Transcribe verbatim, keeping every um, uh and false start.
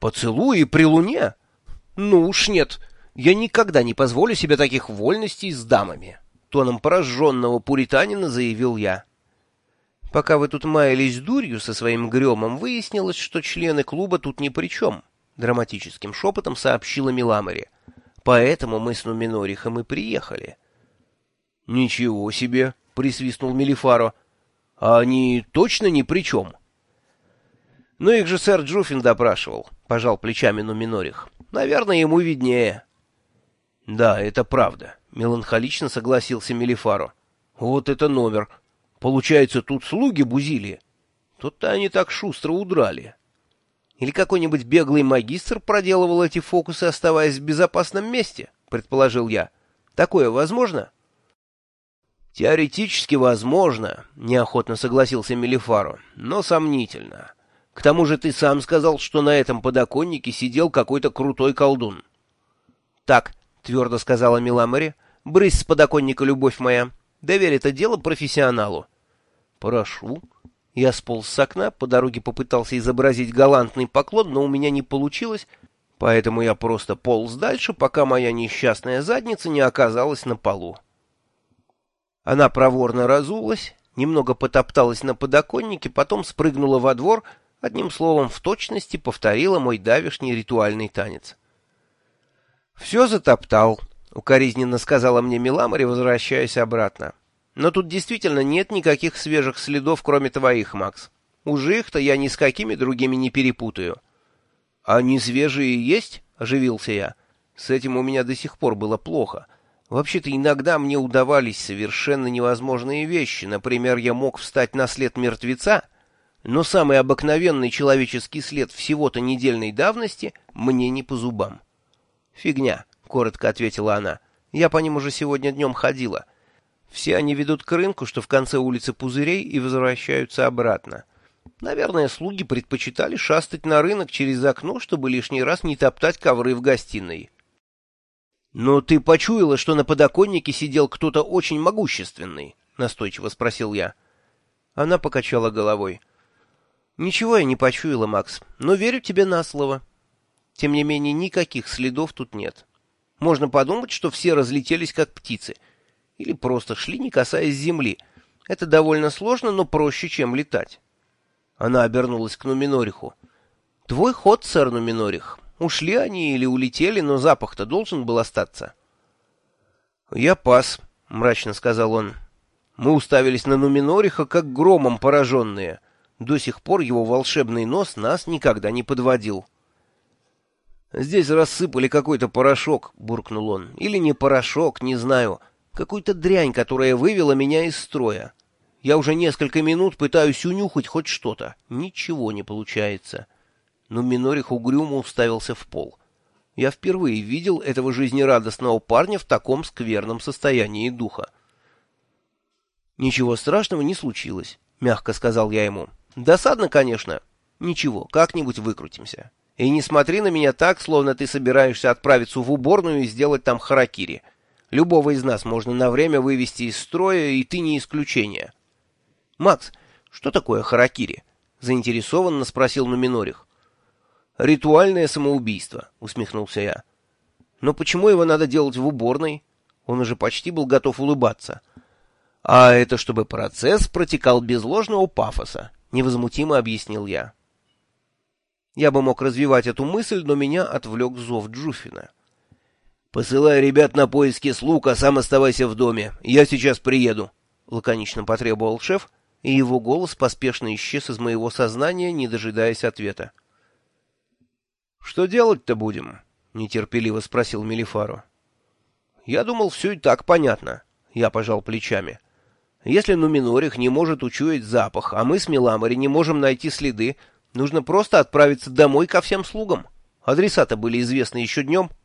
Поцелуи при луне? Ну уж нет, я никогда не позволю себе таких вольностей с дамами, тоном пораженного пуританина заявил я. Пока вы тут маялись дурью со своим гремом, выяснилось, что члены клуба тут ни при чем, драматическим шепотом сообщила Миламари. Поэтому мы с Нуминорихом и приехали. Ничего себе, присвистнул Мелифаро. А они точно ни при чем? Ну их же сэр Джуффин допрашивал, пожал плечами Нуминорих. Наверное, ему виднее. Да, это правда, меланхолично согласился Мелифаро. Вот это номер. Получается, тут слуги бузили. Тут-то они так шустро удрали. Или какой-нибудь беглый магистр проделывал эти фокусы, оставаясь в безопасном месте, предположил я. Такое возможно? Теоретически возможно, неохотно согласился Мелифаро, но сомнительно. К тому же ты сам сказал, что на этом подоконнике сидел какой-то крутой колдун. Так, твердо сказала Миламари, брысь с подоконника, любовь моя. Доверь это дело профессионалу. Прошу. Я сполз с окна, по дороге попытался изобразить галантный поклон, но у меня не получилось, поэтому я просто полз дальше, пока моя несчастная задница не оказалась на полу. Она проворно разулась, немного потопталась на подоконнике, потом спрыгнула во двор, одним словом, в точности повторила мой давешний ритуальный танец. «Все затоптал», — укоризненно сказала мне Миламари, возвращаясь обратно. «Но тут действительно нет никаких свежих следов, кроме твоих, Макс. Уж их-то я ни с какими другими не перепутаю». «А не свежие есть?» — оживился я. «С этим у меня до сих пор было плохо. Вообще-то иногда мне удавались совершенно невозможные вещи. Например, я мог встать на след мертвеца, но самый обыкновенный человеческий след всего-то недельной давности мне не по зубам». «Фигня», — коротко ответила она. «Я по ним уже сегодня днем ходила. Все они ведут к рынку, что в конце улицы Пузырей, и возвращаются обратно. Наверное, слуги предпочитали шастать на рынок через окно, чтобы лишний раз не топтать ковры в гостиной». «Но ты почуяла, что на подоконнике сидел кто-то очень могущественный?» — настойчиво спросил я. Она покачала головой. «Ничего я не почуяла, Макс, но верю тебе на слово. Тем не менее, никаких следов тут нет. Можно подумать, что все разлетелись как птицы. Или просто шли, не касаясь земли. Это довольно сложно, но проще, чем летать». Она обернулась к Нуминориху. «Твой ход, сэр Нуминорих. Ушли они или улетели, но запах-то должен был остаться». «Я пас», — мрачно сказал он. Мы уставились на Нуминориха, как громом пораженные. До сих пор его волшебный нос нас никогда не подводил. «Здесь рассыпали какой-то порошок», — буркнул он. «Или не порошок, не знаю. Какую-то дрянь, которая вывела меня из строя. Я уже несколько минут пытаюсь унюхать хоть что-то. Ничего не получается». Но Минорих угрюмо уставился в пол. Я впервые видел этого жизнерадостного парня в таком скверном состоянии духа. «Ничего страшного не случилось», — мягко сказал я ему. «Досадно, конечно. Ничего, как-нибудь выкрутимся. И не смотри на меня так, словно ты собираешься отправиться в уборную и сделать там харакири. Любого из нас можно на время вывести из строя, и ты не исключение». «Макс, что такое харакири?» — заинтересованно спросил Нуминорих. «Ритуальное самоубийство», — усмехнулся я. «Но почему его надо делать в уборной?» Он уже почти был готов улыбаться. «А это чтобы процесс протекал без ложного пафоса», — невозмутимо объяснил я. Я бы мог развивать эту мысль, но меня отвлек зов Джуффина. «Посылай ребят на поиски слуг, а сам оставайся в доме. Я сейчас приеду», — лаконично потребовал шеф, и его голос поспешно исчез из моего сознания, не дожидаясь ответа. «Что делать-то будем?» — нетерпеливо спросил Мелифаро. «Я думал, все и так понятно», — я пожал плечами. «Если Нуминорих не может учуять запах, а мы с Миламари не можем найти следы, нужно просто отправиться домой ко всем слугам. Адреса-то были известны еще днем».